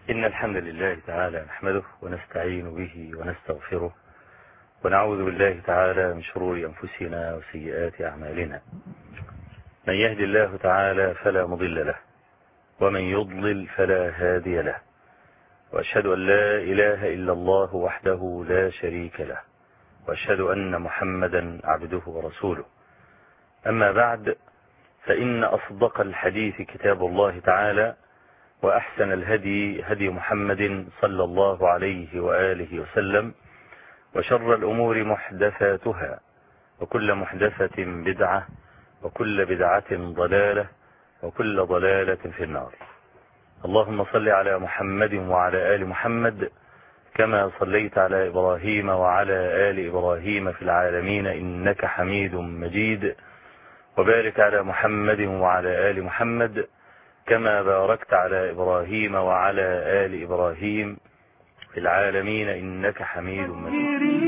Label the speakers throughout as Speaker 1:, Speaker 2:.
Speaker 1: إن الحمد لله تعالى نحمده ونستعين به ونستغفره ونعوذ بالله تعالى من شرور أنفسنا وسيئات أعمالنا. من يهد الله تعالى فلا مضل له ومن يضلل فلا هادي له، وأشهد أن لا إله إلا الله وحده لا شريك له، وأشهد أن محمدا عبده ورسوله. أما بعد، فإن أصدق الحديث كتاب الله تعالى، وأحسن الهدي هدي محمد صلى الله عليه وآله وسلم، وشر الأمور محدثاتها، وكل محدثة بدعة، وكل بدعة ضلالة، وكل ضلالة في النار. اللهم صل على محمد وعلى آل محمد كما صليت على إبراهيم وعلى آل إبراهيم في العالمين إنك حميد مجيد، وبارك على محمد وعلى آل محمد كما باركت على إبراهيم وعلى آل إبراهيم في العالمين إنك حميد مجيد.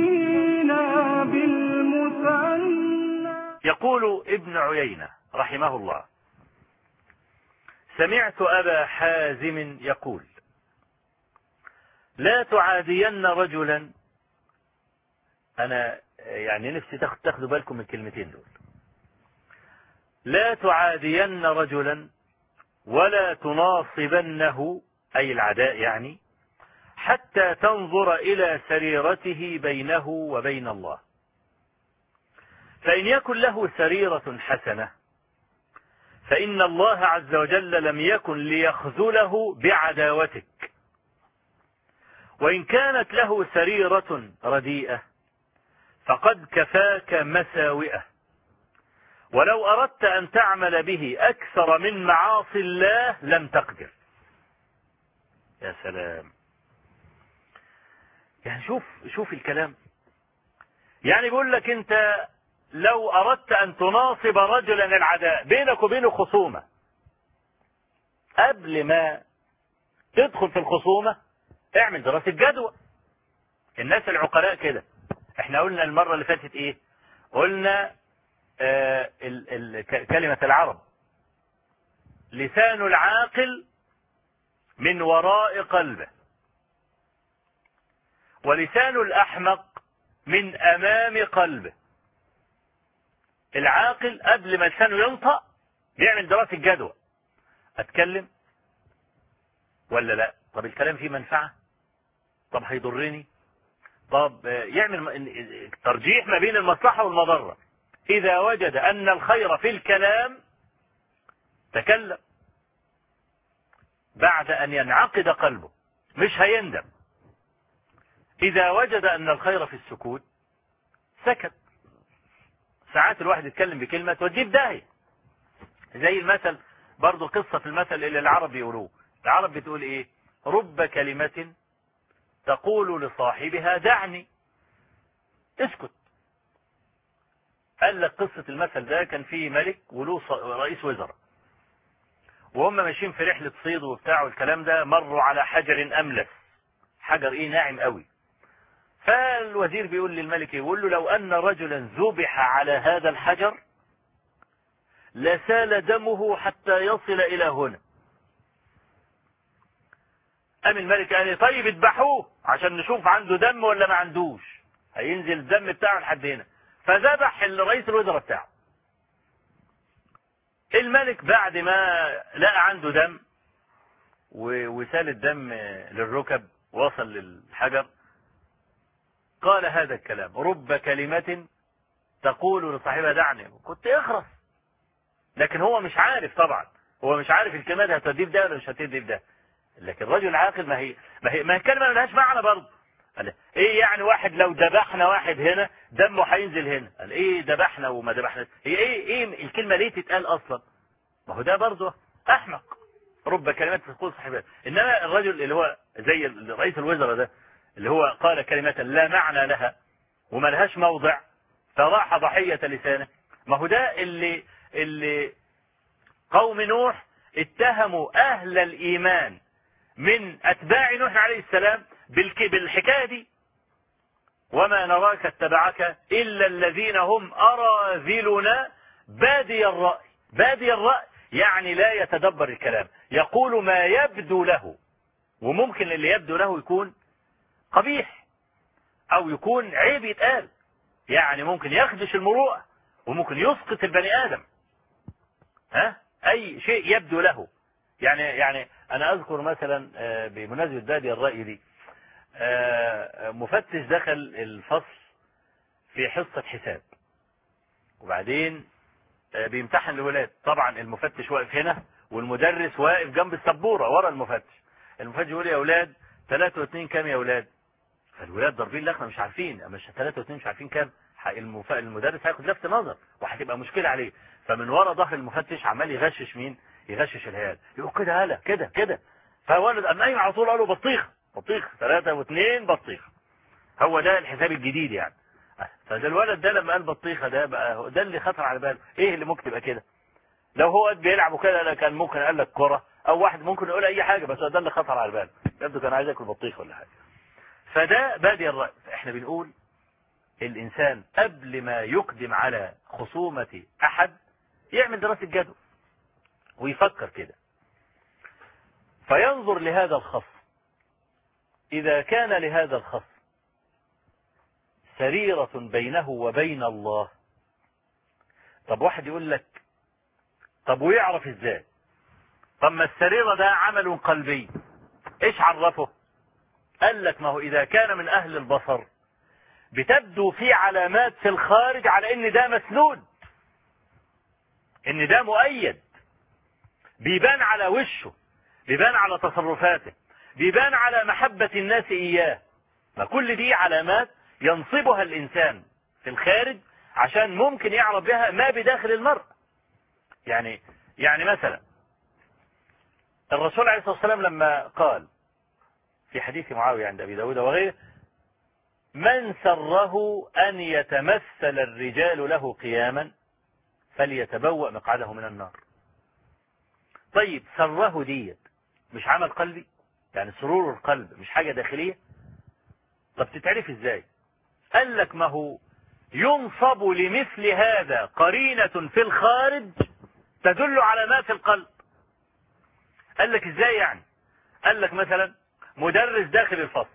Speaker 1: يقول ابن عيينة رحمه الله: سمعت أبا حازم يقول: لا تعادين رجلا. أنا يعني نفسي تاخدوا بالكم من الكلمتين دول. لا تعادين رجلا ولا تناصبنه، أي العداء يعني، حتى تنظر إلى سريرته بينه وبين الله، فإن يكن له سريرة حسنة فإن الله عز وجل لم يكن ليخذله بعداوتك، وإن كانت له سريرة رديئة فقد كفاك مساوئه، ولو أردت أن تعمل به أكثر من معاصي الله لم تقدر. يا سلام، يعني شوف الكلام. يعني بيقول لك أنت لو أردت أن تناصب رجلا العداء، بينك وبينه خصومة، قبل ما تدخل في الخصومة اعمل دراسة جدوى. الناس العقلاء كده. احنا قلنا المرة اللي فاتت ايه؟ قلنا كلمة العرب: لسان العاقل من وراء قلبه، ولسان الأحمق من أمام قلبه. العاقل قبل ما لسانه ينطق بيعمل دراسة جدوى: أتكلم ولا لا؟ طب الكلام فيه منفعة؟ طب هيضرني؟ طب يعمل ترجيح ما بين المصلحة والمضرة. إذا وجد أن الخير في الكلام تكلم بعد أن ينعقد قلبه، مش هيندم. إذا وجد أن الخير في السكوت سكت. ساعات الواحد يتكلم بكلمة توديه بداهية، زي المثل برضو، قصة المثل اللي العرب يقولوه. العرب بتقول إيه؟ رب كلمة تقول لصاحبها دعني. اسكت. قال لك قصة المثل ده كان فيه ملك وله رئيس وزراء، وهم ماشيين في رحلة صيد وبتاع والكلام ده، مروا على حجر أملس، حجر إيه ناعم قوي. فالوزير بيقول للملك، يقول له: لو أن رجلا ذبح على هذا الحجر لسال دمه حتى يصل إلى هنا. قام الملك قال: طيب اذبحوه عشان نشوف عنده دم ولا ما عندوش، هينزل الدم بتاعه لحد هنا. فذبح الرئيس الوزراء بتاعه. الملك بعد ما لقى عنده دم وسال الدم للركب وصل للحجر، قال هذا الكلام: رب كلمة تقول لصاحبها دعني. كنت اخرس. لكن هو مش عارف، طبعا هو مش عارف الكلمة دي هتوديه بده ولا مش هتوديه بده. لكن الرجل العاقل ما هي الكلمة ما لهاش معنى برضه. قال ايه يعني واحد لو ذبحنا واحد هنا دمه هينزل هنا؟ قال ايه ذبحنا وما ذبحنا؟ هي ايه الكلمة ليه تتقال اصلا؟ ما هو ده برضه احمق. رب كلمات تقول صاحبها. انما الرجل اللي هو زي رئيس الوزراء ده، اللي هو قال كلمة لا معنى لها وما لهاش موضع فراح ضحية لسانه، ما هو ده اللي قوم نوح اتهموا اهل الايمان من اتباع نوح عليه السلام بالحكاية دي: وما نراك اتبعك الا الذين هم اراذلنا بادي الرأي. بادي الرأي يعني لا يتدبر الكلام، يقول ما يبدو له وممكن اللي يبدو له يكون قبيح أو يكون عيب يتقال، يعني ممكن يخدش المروءة وممكن يسقط البني آدم، أي شيء يبدو له. يعني أنا أذكر مثلا بمناسبة بادئ الرأي دي، مفتش دخل الفصل في حصة حساب، وبعدين بيمتحن الولاد. طبعا المفتش واقف هنا والمدرس واقف جنب السبورة ورا المفتش. المفتش يقول يا أولاد 3 و2 كام يا أولاد؟ فالولاد ضاربين لخمة مش عارفين، مش 3 و2 مش عارفين كام. المدرس هياخد لفت نظر وهتبقى مشكلة عليه. فمن ورا ظهر المفتش عمال يغشش مين؟ يغشش العيال، يقول كده هلا كده كده. فولد قام قايم على طول قال له بطيخ بطيخ 3 و2 بطيخ. هو ده الحساب الجديد يعني. فده الولد ده لما قال بطيخه ده بقى ده اللي خطر على باله، ايه اللي ممكن يبقى كده؟ لو هو بيلعبوا كده كان ممكن قال لك كره، او واحد ممكن يقول اي حاجه، بس ده اللي خطر على باله، يبدو كان عايز ياكل بطيخ ولا حاجه. فده بادئ الرأي. احنا بنقول الانسان قبل ما يقدم على خصومة احد يعمل دراسة جدوى ويفكر كده، فينظر لهذا الخصم. اذا كان لهذا الخصم سريرة بينه وبين الله، طب واحد يقول لك طب ويعرف ازاي؟ طب ما السريرة ده عمل قلبي، ايش عرفه؟ قال لك ما هو اذا كان من اهل البصر بتبدو في علامات في الخارج على ان ده مسنود، ان ده مؤيد، بيبان على وشه، بيبان على تصرفاته، بيبان على محبة الناس اياه. ما كل دي علامات ينصبها الانسان في الخارج عشان ممكن يعرف بها ما بداخل المرء. يعني مثلا الرسول عليه الصلاة والسلام لما قال في حديث معاوية عند أبي داود وغيره: من سره أن يتمثل الرجال له قياما فليتبوأ مقعده من النار. طيب سره ديت مش عمل قلبي؟ يعني سرور القلب مش حاجة داخلية؟ طب تتعرف ازاي؟ قال لك ما هو ينصب لمثل هذا قرينة في الخارج تدل على ما في القلب. قال لك ازاي يعني؟ قال لك مثلا مدرس داخل الفصل،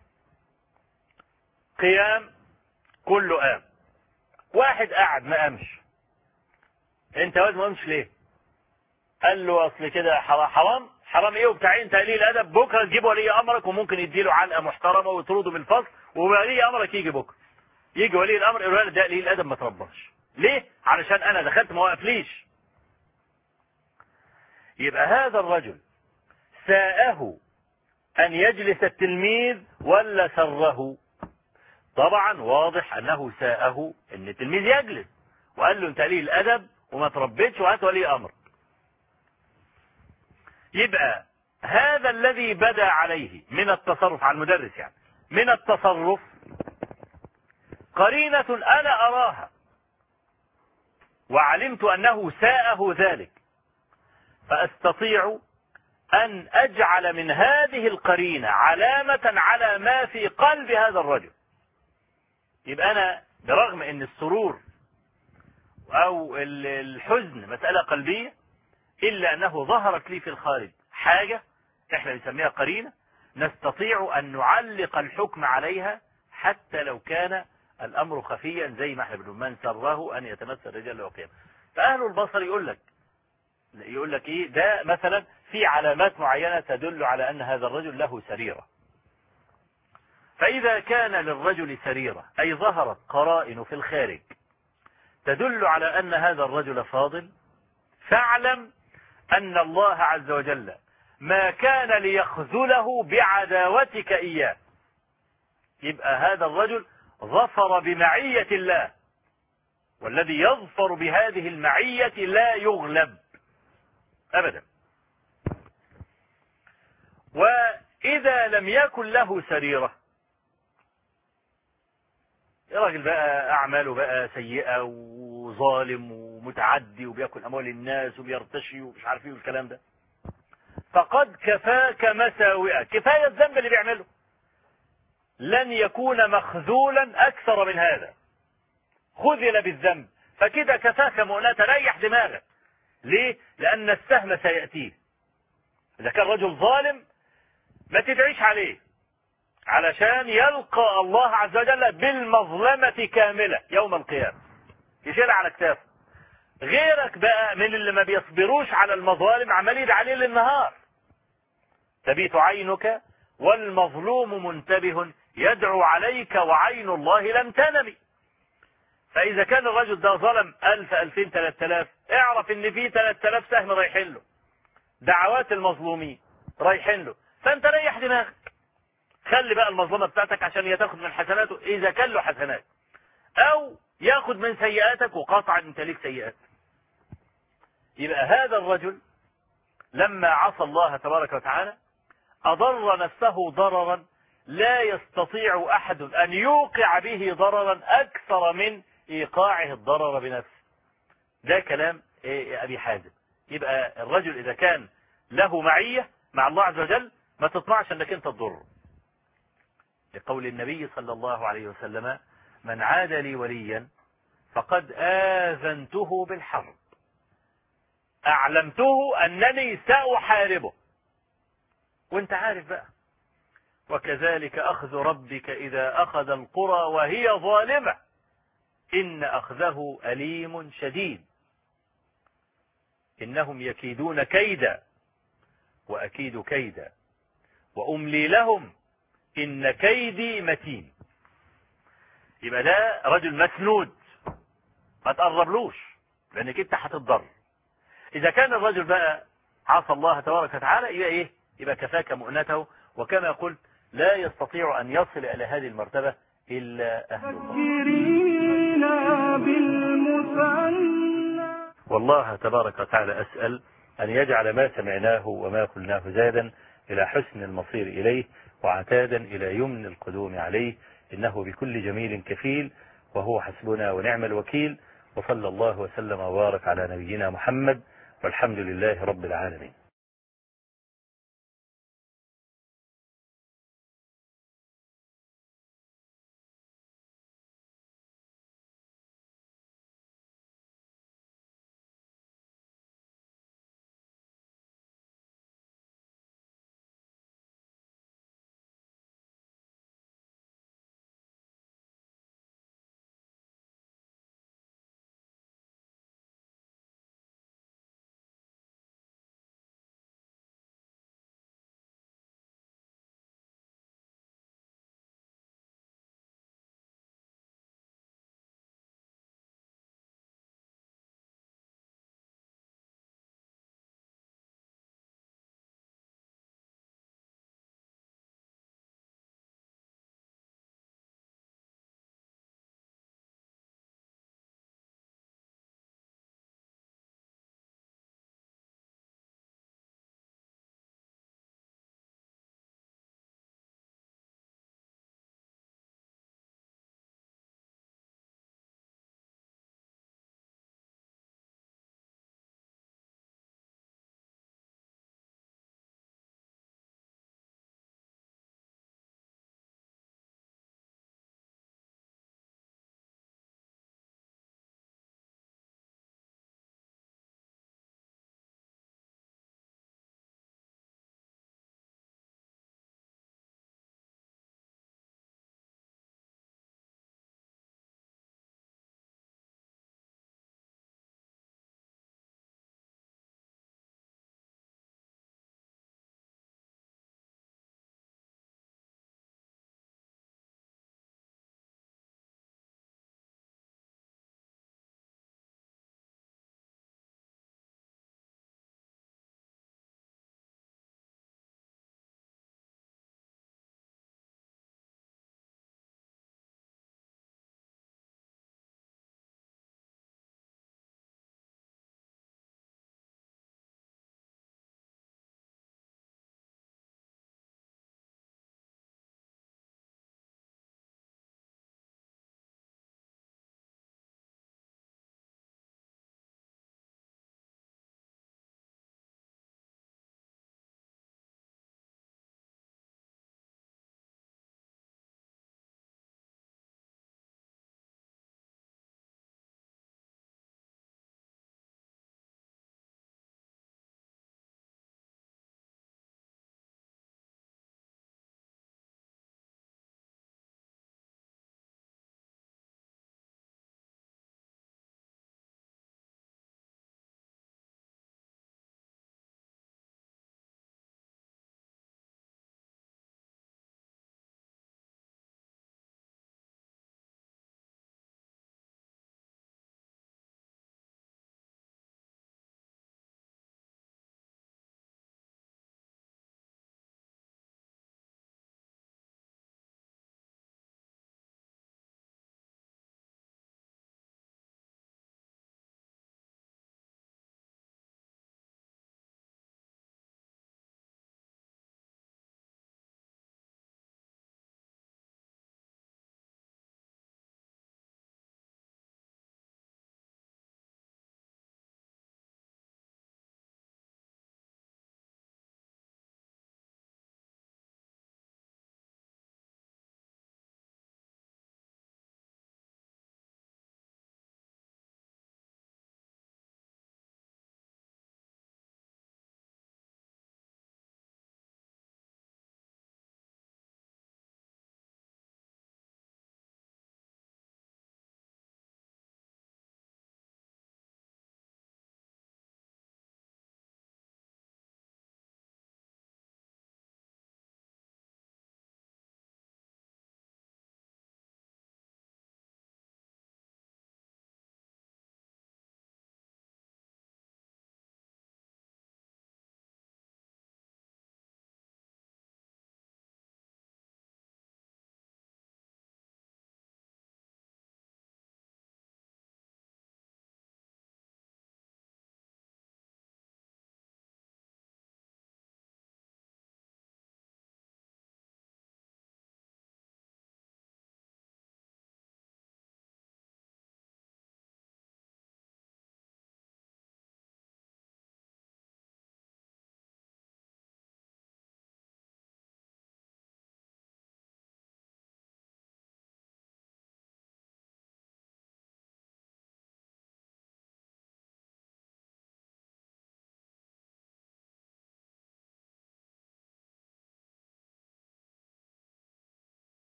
Speaker 1: قيام كله قام، واحد قاعد ما قامش. انت واد ما قامش ليه؟ قال له اصل كده حرام. حرام ايه وبتاع انت قليل ادب، بكره تجيب ولي امرك وممكن يديله علقه محترمه ويطرده من الفصل، وولي امرك يجي بكره. يجي ولي الامر يقول له ده قليل ادب ما ترباش. ليه؟ علشان انا دخلت ما وقفليش. يبقى هذا الرجل ساءه ان يجلس التلميذ ولا سره؟ طبعا واضح انه ساءه ان التلميذ يجلس، وقال له انت قليل الادب وما تربيتش وهات ولي امر. يبقى هذا الذي بدا عليه من التصرف على المدرس، يعني من التصرف قرينة انا اراها وعلمت انه ساءه ذلك، فاستطيع ان اجعل من هذه القرينة علامة على ما في قلب هذا الرجل. يبقى انا برغم ان السرور او الحزن مسألة قلبية، الا انه ظهرت لي في الخارج حاجة احنا بنسميها قرينة، نستطيع ان نعلق الحكم عليها حتى لو كان الامر خفيا، زي ما احنا بنقول من سره ان يتمثل الرجال له قيام. فاهل البصر يقول لك ايه ده؟ مثلا في علامات معينة تدل على ان هذا الرجل له سريرة. فاذا كان للرجل سريرة اي ظهرت قرائن في الخارج تدل على ان هذا الرجل فاضل، فاعلم ان الله عز وجل ما كان ليخذله بعداوتك اياه. يبقى هذا الرجل ظفر بمعية الله، والذي يظفر بهذه المعية لا يغلب ابدا. واذا لم يكن له سريرة، يا راجل بقى اعماله بقى سيئة وظالم ومتعدي وبياكل اموال الناس وبيرتشي ومش عارف ايه والكلام ده، فقد كفاك مساوئة، كفاية الذنب اللي بيعمله، لن يكون مخذولا اكثر من هذا. خذل بالذنب فكده كفاك مؤنة، ريح دماغك. ليه؟ لان السهم سيأتيه. اذا كان رجل ظالم ما تدعيش عليه، علشان يلقى الله عز وجل بالمظلمة كاملة يوم القيامة، يشيل على كتافه. غيرك بقى من اللي ما بيصبروش على المظالم عمال يدعي عليه للنهار. تبيت عينك والمظلوم منتبه يدعو عليك وعين الله لم تنم. فإذا كان الرجل ده ظلم 1000 2000 3000، اعرف ان في 3000 سهم رايحين له، دعوات المظلومين رايحين له، فانت ريح دماغك. خلي بقى المظلمة بتاعتك عشان يتاخد من حسناته إذا كان له حسنات، أو ياخد من سيئاتك، وقطعا انت ليك سيئات. يبقى هذا الرجل لما عصى الله تبارك وتعالى أضر نفسه ضررا لا يستطيع أحد أن يوقع به ضررا أكثر من إيقاعه الضرر بنفسه. ده كلام أبي حازم. يبقى الرجل إذا كان له معية مع الله عز وجل ما تطمعش أنك أنت تضره، لقول النبي صلى الله عليه وسلم: من عاد لي وليا فقد آذنته بالحرب، أعلمته أنني سأحاربه. وانت عارف بقى، وكذلك أخذ ربك إذا أخذ القرى وهي ظالمة إن أخذه أليم شديد. إنهم يكيدون كيدا وأكيد كيدا وأملي لهم إن كيدي متين. يبقى ده رجل مسنود، ما تقربلوش لأنك انت هتتضر. إذا كان الرجل بقى عصى الله تبارك وتعالى يبقى إيه؟ يبقى كفاك مؤنته. وكما قلت لا يستطيع أن يصل إلى هذه المرتبة إلا أهل الله. والله تبارك وتعالى أسأل أن يجعل ما سمعناه وما قلناه زادا إلى حسن المصير إليه وعتادا إلى يمن القدوم عليه، إنه بكل جميل كفيل وهو حسبنا ونعم الوكيل. وصلى الله وسلم وبارك على نبينا محمد، والحمد لله رب العالمين.